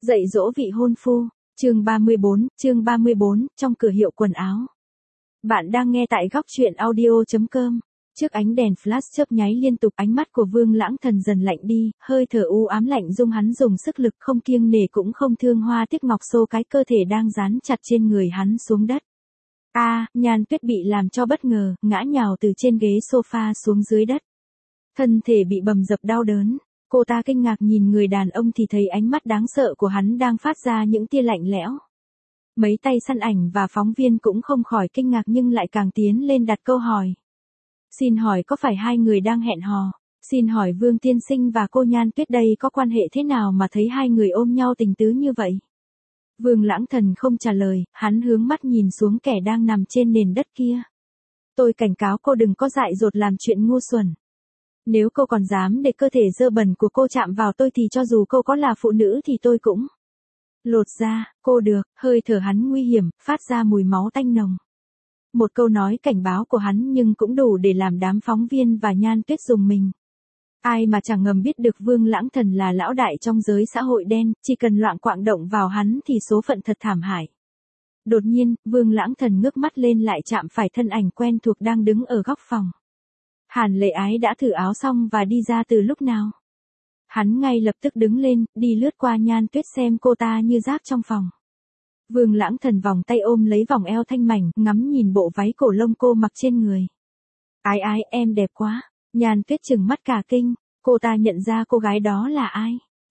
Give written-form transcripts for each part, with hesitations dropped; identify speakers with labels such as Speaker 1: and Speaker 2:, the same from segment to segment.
Speaker 1: Dạy dỗ vị hôn phu, chương 34, trong cửa hiệu quần áo. Bạn đang nghe tại góc truyện audio.com. Trước ánh đèn flash chớp nháy liên tục, ánh mắt của Vương Lãng Thần dần lạnh đi, hơi thở u ám lạnh dung hắn dùng sức lực không kiêng nể cũng không thương hoa tiếc ngọc xô cái cơ thể đang dán chặt trên người hắn xuống đất. Nhan Tuyết bị làm cho bất ngờ, ngã nhào từ trên ghế sofa xuống dưới đất. Thân thể bị bầm dập đau đớn. Cô ta kinh ngạc nhìn người đàn ông thì thấy ánh mắt đáng sợ của hắn đang phát ra những tia lạnh lẽo. Mấy tay săn ảnh và phóng viên cũng không khỏi kinh ngạc nhưng lại càng tiến lên đặt câu hỏi. Xin hỏi có phải hai người đang hẹn hò? Xin hỏi Vương tiên sinh và cô Nhan Tuyết đây có quan hệ thế nào mà thấy hai người ôm nhau tình tứ như vậy? Vương Lãng Thần không trả lời, hắn hướng mắt nhìn xuống kẻ đang nằm trên nền đất kia. Tôi cảnh cáo cô đừng có dại dột làm chuyện ngu xuẩn. Nếu cô còn dám để cơ thể dơ bẩn của cô chạm vào tôi thì cho dù cô có là phụ nữ thì tôi cũng lột ra, cô được, hơi thở hắn nguy hiểm, phát ra mùi máu tanh nồng. Một câu nói cảnh báo của hắn nhưng cũng đủ để làm đám phóng viên và Nhan Tuyết rùng mình. Ai mà chẳng ngầm biết được Vương Lãng Thần là lão đại trong giới xã hội đen, chỉ cần loạng quạng động vào hắn thì số phận thật thảm hại. Đột nhiên, Vương Lãng Thần ngước mắt lên lại chạm phải thân ảnh quen thuộc đang đứng ở góc phòng. Hàn Lệ Ái đã thử áo xong và đi ra từ lúc nào. Hắn ngay lập tức đứng lên, đi lướt qua Nhan Tuyết xem cô ta như rác trong phòng. Vương Lãng Thần vòng tay ôm lấy vòng eo thanh mảnh, ngắm nhìn bộ váy cổ lông cô mặc trên người. Ái, em đẹp quá. Nhan Tuyết trừng mắt cả kinh, cô ta nhận ra cô gái đó là ai.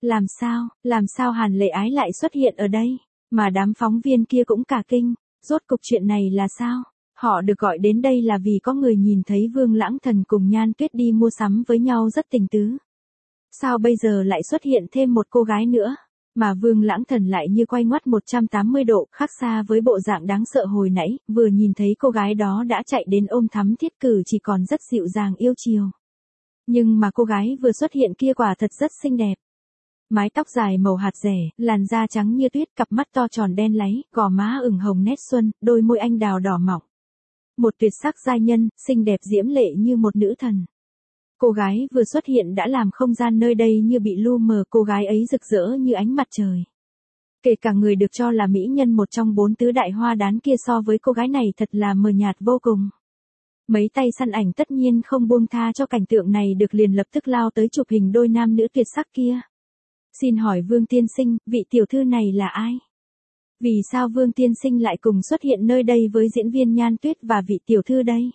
Speaker 1: Làm sao Hàn Lệ Ái lại xuất hiện ở đây, mà đám phóng viên kia cũng cả kinh, rốt cục chuyện này là sao? Họ được gọi đến đây là vì có người nhìn thấy Vương Lãng Thần cùng Nhan Tuyết đi mua sắm với nhau rất tình tứ. Sao bây giờ lại xuất hiện thêm một cô gái nữa? Mà Vương Lãng Thần lại như quay ngoắt 180 độ, khác xa với bộ dạng đáng sợ hồi nãy, vừa nhìn thấy cô gái đó đã chạy đến ôm thắm thiết cử chỉ còn rất dịu dàng yêu chiều. Nhưng mà cô gái vừa xuất hiện kia quả thật rất xinh đẹp. Mái tóc dài màu hạt dẻ, làn da trắng như tuyết, cặp mắt to tròn đen láy, gò má ửng hồng nét xuân, đôi môi anh đào đỏ mọng. Một tuyệt sắc giai nhân, xinh đẹp diễm lệ như một nữ thần. Cô gái vừa xuất hiện đã làm không gian nơi đây như bị lu mờ, cô gái ấy rực rỡ như ánh mặt trời. Kể cả người được cho là mỹ nhân một trong 4 tứ đại hoa đán kia so với cô gái này thật là mờ nhạt vô cùng. Mấy tay săn ảnh tất nhiên không buông tha cho cảnh tượng này được liền lập tức lao tới chụp hình đôi nam nữ tuyệt sắc kia. Xin hỏi Vương tiên sinh, vị tiểu thư này là ai? Vì sao Vương tiên sinh lại cùng xuất hiện nơi đây với diễn viên Nhan Tuyết và vị tiểu thư đây?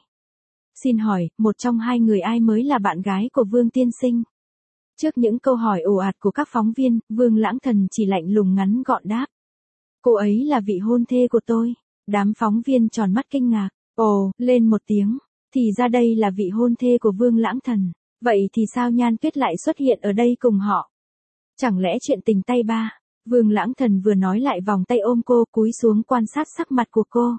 Speaker 1: Xin hỏi, một trong hai người ai mới là bạn gái của Vương tiên sinh? Trước những câu hỏi ồ ạt của các phóng viên, Vương Lãng Thần chỉ lạnh lùng ngắn gọn đáp. Cô ấy là vị hôn thê của tôi. Đám phóng viên tròn mắt kinh ngạc, ồ, lên một tiếng. Thì ra đây là vị hôn thê của Vương Lãng Thần. Vậy thì sao Nhan Tuyết lại xuất hiện ở đây cùng họ? Chẳng lẽ chuyện tình tay ba? Vương Lãng Thần vừa nói lại vòng tay ôm cô, cúi xuống quan sát sắc mặt của cô.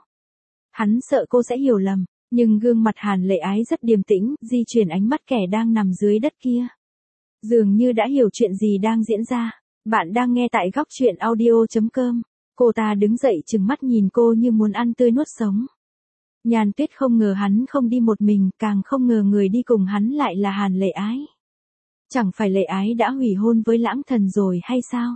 Speaker 1: Hắn sợ cô sẽ hiểu lầm, nhưng gương mặt Hàn Lệ Ái rất điềm tĩnh, di chuyển ánh mắt kẻ đang nằm dưới đất kia. Dường như đã hiểu chuyện gì đang diễn ra. Bạn đang nghe tại góc truyện audio.com. Cô ta đứng dậy trừng mắt nhìn cô như muốn ăn tươi nuốt sống. Nhan Tuyết không ngờ hắn không đi một mình, càng không ngờ người đi cùng hắn lại là Hàn Lệ Ái. Chẳng phải Lệ Ái đã hủy hôn với Lãng Thần rồi hay sao?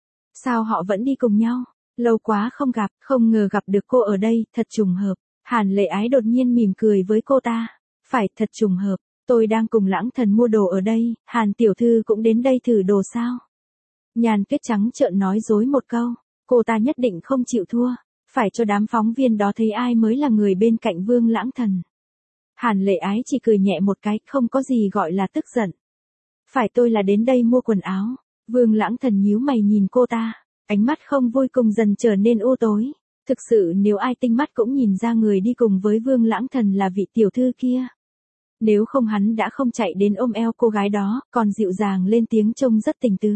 Speaker 1: Sao họ vẫn đi cùng nhau? Lâu quá không gặp, không ngờ gặp được cô ở đây, thật trùng hợp. Hàn Lệ Ái đột nhiên mỉm cười với cô ta. Phải, thật trùng hợp, tôi đang cùng Lãng Thần mua đồ ở đây, Hàn tiểu thư cũng đến đây thử đồ sao? Nhan Tuyết trắng trợn nói dối một câu, cô ta nhất định không chịu thua, phải cho đám phóng viên đó thấy ai mới là người bên cạnh Vương Lãng Thần. Hàn Lệ Ái chỉ cười nhẹ một cái, không có gì gọi là tức giận. Phải, tôi là đến đây mua quần áo. Vương Lãng Thần nhíu mày nhìn cô ta, ánh mắt không vui cùng dần trở nên u tối. Thực sự nếu ai tinh mắt cũng nhìn ra người đi cùng với Vương Lãng Thần là vị tiểu thư kia. Nếu không hắn đã không chạy đến ôm eo cô gái đó, còn dịu dàng lên tiếng trông rất tình tứ.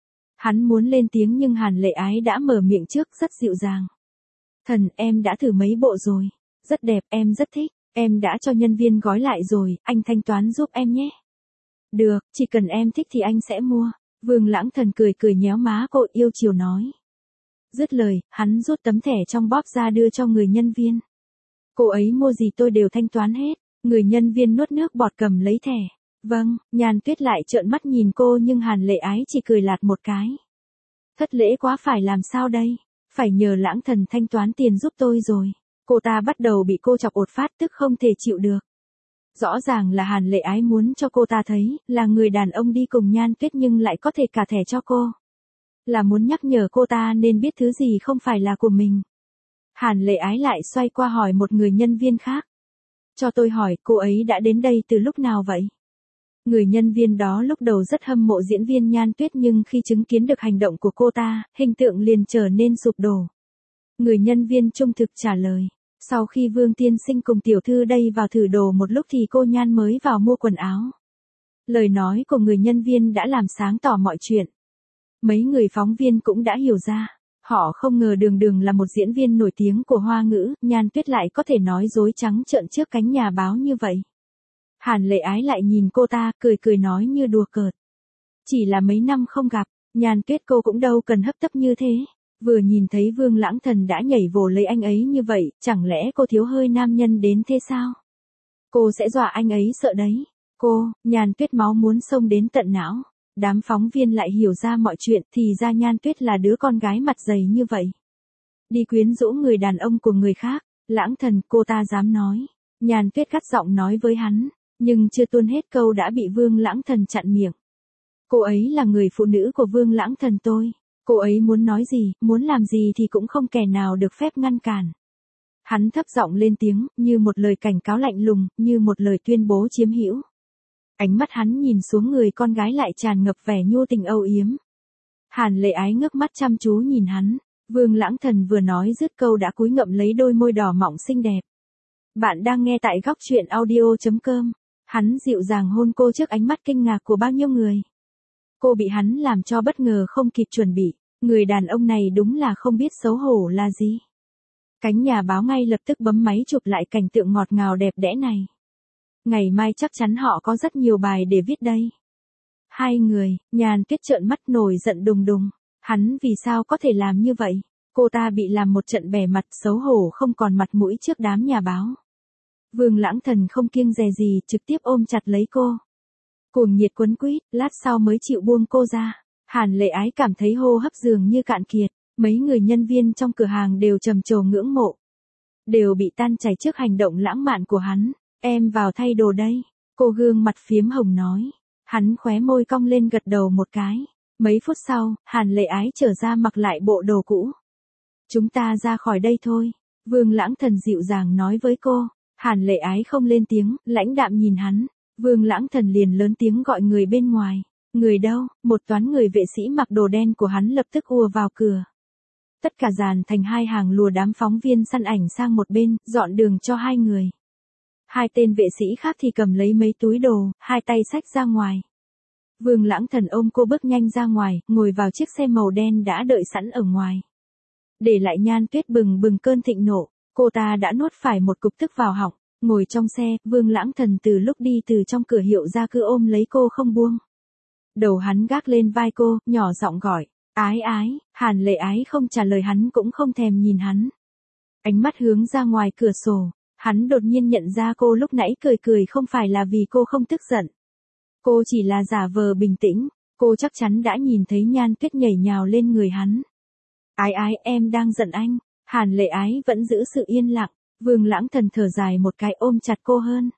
Speaker 1: Hắn muốn lên tiếng nhưng Hàn Lệ Ái đã mở miệng trước rất dịu dàng. Thần, em đã thử mấy bộ rồi. Rất đẹp, em rất thích. Em đã cho nhân viên gói lại rồi, anh thanh toán giúp em nhé. Được, chỉ cần em thích thì anh sẽ mua. Vương Lãng Thần cười cười nhéo má cô yêu chiều nói. Dứt lời, hắn rút tấm thẻ trong bóp ra đưa cho người nhân viên. Cô ấy mua gì tôi đều thanh toán hết. Người nhân viên nuốt nước bọt cầm lấy thẻ. Vâng, Nhan Tuyết lại trợn mắt nhìn cô nhưng Hàn Lệ Ái chỉ cười lạt một cái. Thất lễ quá, phải làm sao đây? Phải nhờ Lãng Thần thanh toán tiền giúp tôi rồi. Cô ta bắt đầu bị cô chọc ột phát, tức không thể chịu được. Rõ ràng là Hàn Lệ Ái muốn cho cô ta thấy, là người đàn ông đi cùng Nhan Tuyết nhưng lại có thể cả thẻ cho cô. Là muốn nhắc nhở cô ta nên biết thứ gì không phải là của mình. Hàn Lệ Ái lại xoay qua hỏi một người nhân viên khác. Cho tôi hỏi, cô ấy đã đến đây từ lúc nào vậy? Người nhân viên đó lúc đầu rất hâm mộ diễn viên Nhan Tuyết nhưng khi chứng kiến được hành động của cô ta, hình tượng liền trở nên sụp đổ. Người nhân viên trung thực trả lời. Sau khi Vương tiên sinh cùng tiểu thư đây vào thử đồ một lúc thì cô Nhan mới vào mua quần áo. Lời nói của người nhân viên đã làm sáng tỏ mọi chuyện. Mấy người phóng viên cũng đã hiểu ra. Họ không ngờ Đường Đường là một diễn viên nổi tiếng của Hoa ngữ, Nhan Tuyết lại có thể nói dối trắng trợn trước cánh nhà báo như vậy. Hàn Lệ Ái lại nhìn cô ta, cười cười nói như đùa cợt. Chỉ là mấy năm không gặp, Nhan Tuyết cô cũng đâu cần hấp tấp như thế. Vừa nhìn thấy Vương Lãng Thần đã nhảy vồ lấy anh ấy như vậy, chẳng lẽ cô thiếu hơi nam nhân đến thế sao? Cô sẽ dọa anh ấy sợ đấy. Nhan Tuyết máu muốn xông đến tận não. Đám phóng viên lại hiểu ra mọi chuyện, thì ra Nhan Tuyết là đứa con gái mặt dày như vậy. Đi quyến rũ người đàn ông của người khác. Lãng Thần, cô ta dám nói. Nhan Tuyết gắt giọng nói với hắn, nhưng chưa tuôn hết câu đã bị Vương Lãng Thần chặn miệng. Cô ấy là người phụ nữ của Vương Lãng Thần tôi. Cô ấy muốn nói gì, muốn làm gì thì cũng không kẻ nào được phép ngăn cản. Hắn thấp giọng lên tiếng, như một lời cảnh cáo lạnh lùng, như một lời tuyên bố chiếm hữu. Ánh mắt hắn nhìn xuống người con gái lại tràn ngập vẻ nhu tình âu yếm. Hàn Lệ Ái ngước mắt chăm chú nhìn hắn. Vương Lãng Thần vừa nói dứt câu đã cúi ngậm lấy đôi môi đỏ mọng xinh đẹp. Bạn đang nghe tại góc truyện audio.com. Hắn dịu dàng hôn cô trước ánh mắt kinh ngạc của bao nhiêu người. Cô bị hắn làm cho bất ngờ không kịp chuẩn bị. Người đàn ông này đúng là không biết xấu hổ là gì. Cánh nhà báo ngay lập tức bấm máy chụp lại cảnh tượng ngọt ngào đẹp đẽ này. Ngày mai chắc chắn họ có rất nhiều bài để viết đây. Hai người, Nhan Tuyết trợn mắt nổi giận đùng đùng. Hắn vì sao có thể làm như vậy? Cô ta bị làm một trận bẻ mặt, xấu hổ không còn mặt mũi trước đám nhà báo. Vương Lãng Thần không kiêng dè gì, trực tiếp ôm chặt lấy cô. Cuồng nhiệt quấn quýt, lát sau mới chịu buông cô ra. Hàn Lệ Ái cảm thấy hô hấp dường như cạn kiệt. Mấy người nhân viên trong cửa hàng đều trầm trồ ngưỡng mộ. Đều bị tan chảy trước hành động lãng mạn của hắn. Em vào thay đồ đây. Cô gương mặt phiếm hồng nói. Hắn khóe môi cong lên gật đầu một cái. Mấy phút sau, Hàn Lệ Ái trở ra mặc lại bộ đồ cũ. Chúng ta ra khỏi đây thôi. Vương Lãng Thần dịu dàng nói với cô. Hàn Lệ Ái không lên tiếng, lãnh đạm nhìn hắn. Vương Lãng Thần liền lớn tiếng gọi người bên ngoài. Người đâu? Một toán người vệ sĩ mặc đồ đen của hắn lập tức ùa vào cửa. Tất cả dàn thành hai hàng lùa đám phóng viên săn ảnh sang một bên, dọn đường cho hai người. Hai tên vệ sĩ khác thì cầm lấy mấy túi đồ, hai tay xách ra ngoài. Vương Lãng Thần ôm cô bước nhanh ra ngoài, ngồi vào chiếc xe màu đen đã đợi sẵn ở ngoài. Để lại Nhan Tuyết bừng bừng cơn thịnh nộ, cô ta đã nuốt phải một cục tức vào họng. Ngồi trong xe, Vương Lãng Thần từ lúc đi từ trong cửa hiệu ra cứ ôm lấy cô không buông. Đầu hắn gác lên vai cô, nhỏ giọng gọi. Ái ái, Hàn Lệ Ái không trả lời hắn cũng không thèm nhìn hắn. Ánh mắt hướng ra ngoài cửa sổ, hắn đột nhiên nhận ra cô lúc nãy cười cười không phải là vì cô không tức giận. Cô chỉ là giả vờ bình tĩnh, cô chắc chắn đã nhìn thấy Nhan Tuyết nhảy nhào lên người hắn. Ái ái, em đang giận anh. Hàn Lệ Ái vẫn giữ sự yên lặng, Vương Lãng Thần thở dài một cái ôm chặt cô hơn.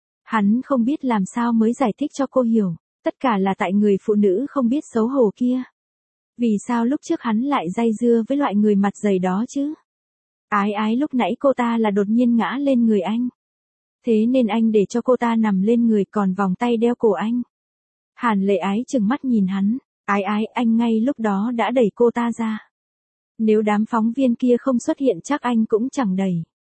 Speaker 1: Hắn không biết làm sao mới giải thích cho cô hiểu, tất cả là tại người phụ nữ không biết xấu hổ kia. Vì sao lúc trước hắn lại day dưa với loại người mặt dày đó chứ? Ái ái lúc nãy cô ta là đột nhiên ngã lên người anh. Thế nên anh để cho cô ta nằm lên người còn vòng tay đeo cổ anh. Hàn Lệ Ái trừng mắt nhìn hắn. Ái ái, anh ngay lúc đó đã đẩy cô ta ra. Nếu đám phóng viên kia không xuất hiện chắc anh cũng chẳng đẩy.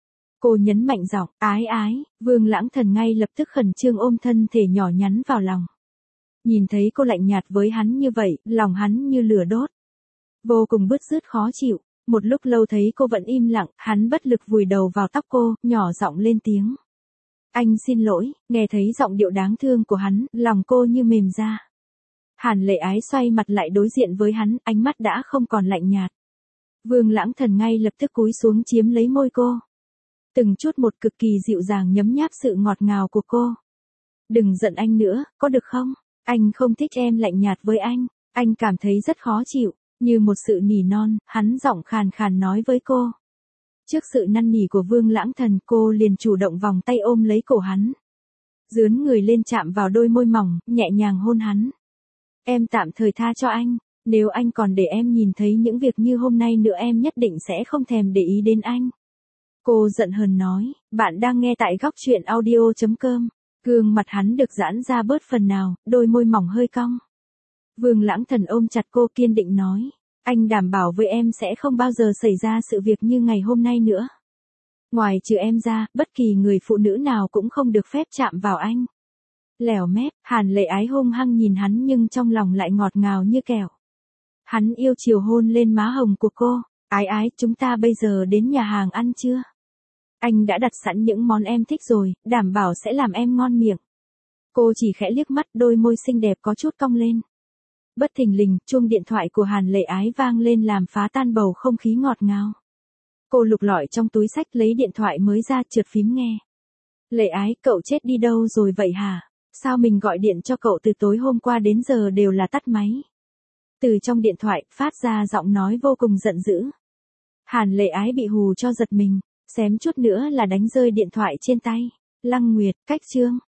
Speaker 1: Cô nhấn mạnh giọng, ái ái, Vương Lãng Thần ngay lập tức khẩn trương ôm thân thể nhỏ nhắn vào lòng. Nhìn thấy cô lạnh nhạt với hắn như vậy, lòng hắn như lửa đốt. Vô cùng bứt rứt khó chịu, một lúc lâu thấy cô vẫn im lặng, hắn bất lực vùi đầu vào tóc cô, nhỏ giọng lên tiếng. Anh xin lỗi, nghe thấy giọng điệu đáng thương của hắn, lòng cô như mềm ra. Hàn Lệ Ái xoay mặt lại đối diện với hắn, ánh mắt đã không còn lạnh nhạt. Vương Lãng Thần ngay lập tức cúi xuống chiếm lấy môi cô. Từng chút một cực kỳ dịu dàng nhấm nháp sự ngọt ngào của cô. Đừng giận anh nữa, có được không? Anh không thích em lạnh nhạt với anh cảm thấy rất khó chịu. Như một sự nỉ non, hắn giọng khàn khàn nói với cô. Trước sự năn nỉ của Vương Lãng Thần, cô liền chủ động vòng tay ôm lấy cổ hắn. Dướn người lên chạm vào đôi môi mỏng, nhẹ nhàng hôn hắn. Em tạm thời tha cho anh, nếu anh còn để em nhìn thấy những việc như hôm nay nữa em nhất định sẽ không thèm để ý đến anh. Cô giận hờn nói, bạn đang nghe tại góc truyện audio.com. Gương mặt hắn được giãn ra bớt phần nào, đôi môi mỏng hơi cong. Vương Lãng Thần ôm chặt cô kiên định nói, anh đảm bảo với em sẽ không bao giờ xảy ra sự việc như ngày hôm nay nữa. Ngoài trừ em ra, bất kỳ người phụ nữ nào cũng không được phép chạm vào anh. Lèo mép, Hàn Lệ Ái hung hăng nhìn hắn nhưng trong lòng lại ngọt ngào như kẹo. Hắn yêu chiều hôn lên má hồng của cô, ái ái, chúng ta bây giờ đến nhà hàng ăn chưa? Anh đã đặt sẵn những món em thích rồi, đảm bảo sẽ làm em ngon miệng. Cô chỉ khẽ liếc mắt, đôi môi xinh đẹp có chút cong lên. Bất thình lình, chuông điện thoại của Hàn Lệ Ái vang lên làm phá tan bầu không khí ngọt ngào. Cô lục lọi trong túi xách lấy điện thoại mới ra, trượt phím nghe. Lệ Ái, cậu chết đi đâu rồi vậy hả? Sao mình gọi điện cho cậu từ tối hôm qua đến giờ đều là tắt máy? Từ trong điện thoại, phát ra giọng nói vô cùng giận dữ. Hàn Lệ Ái bị hù cho giật mình, xém chút nữa là đánh rơi điện thoại trên tay. Lăng Nguyệt, cách chương.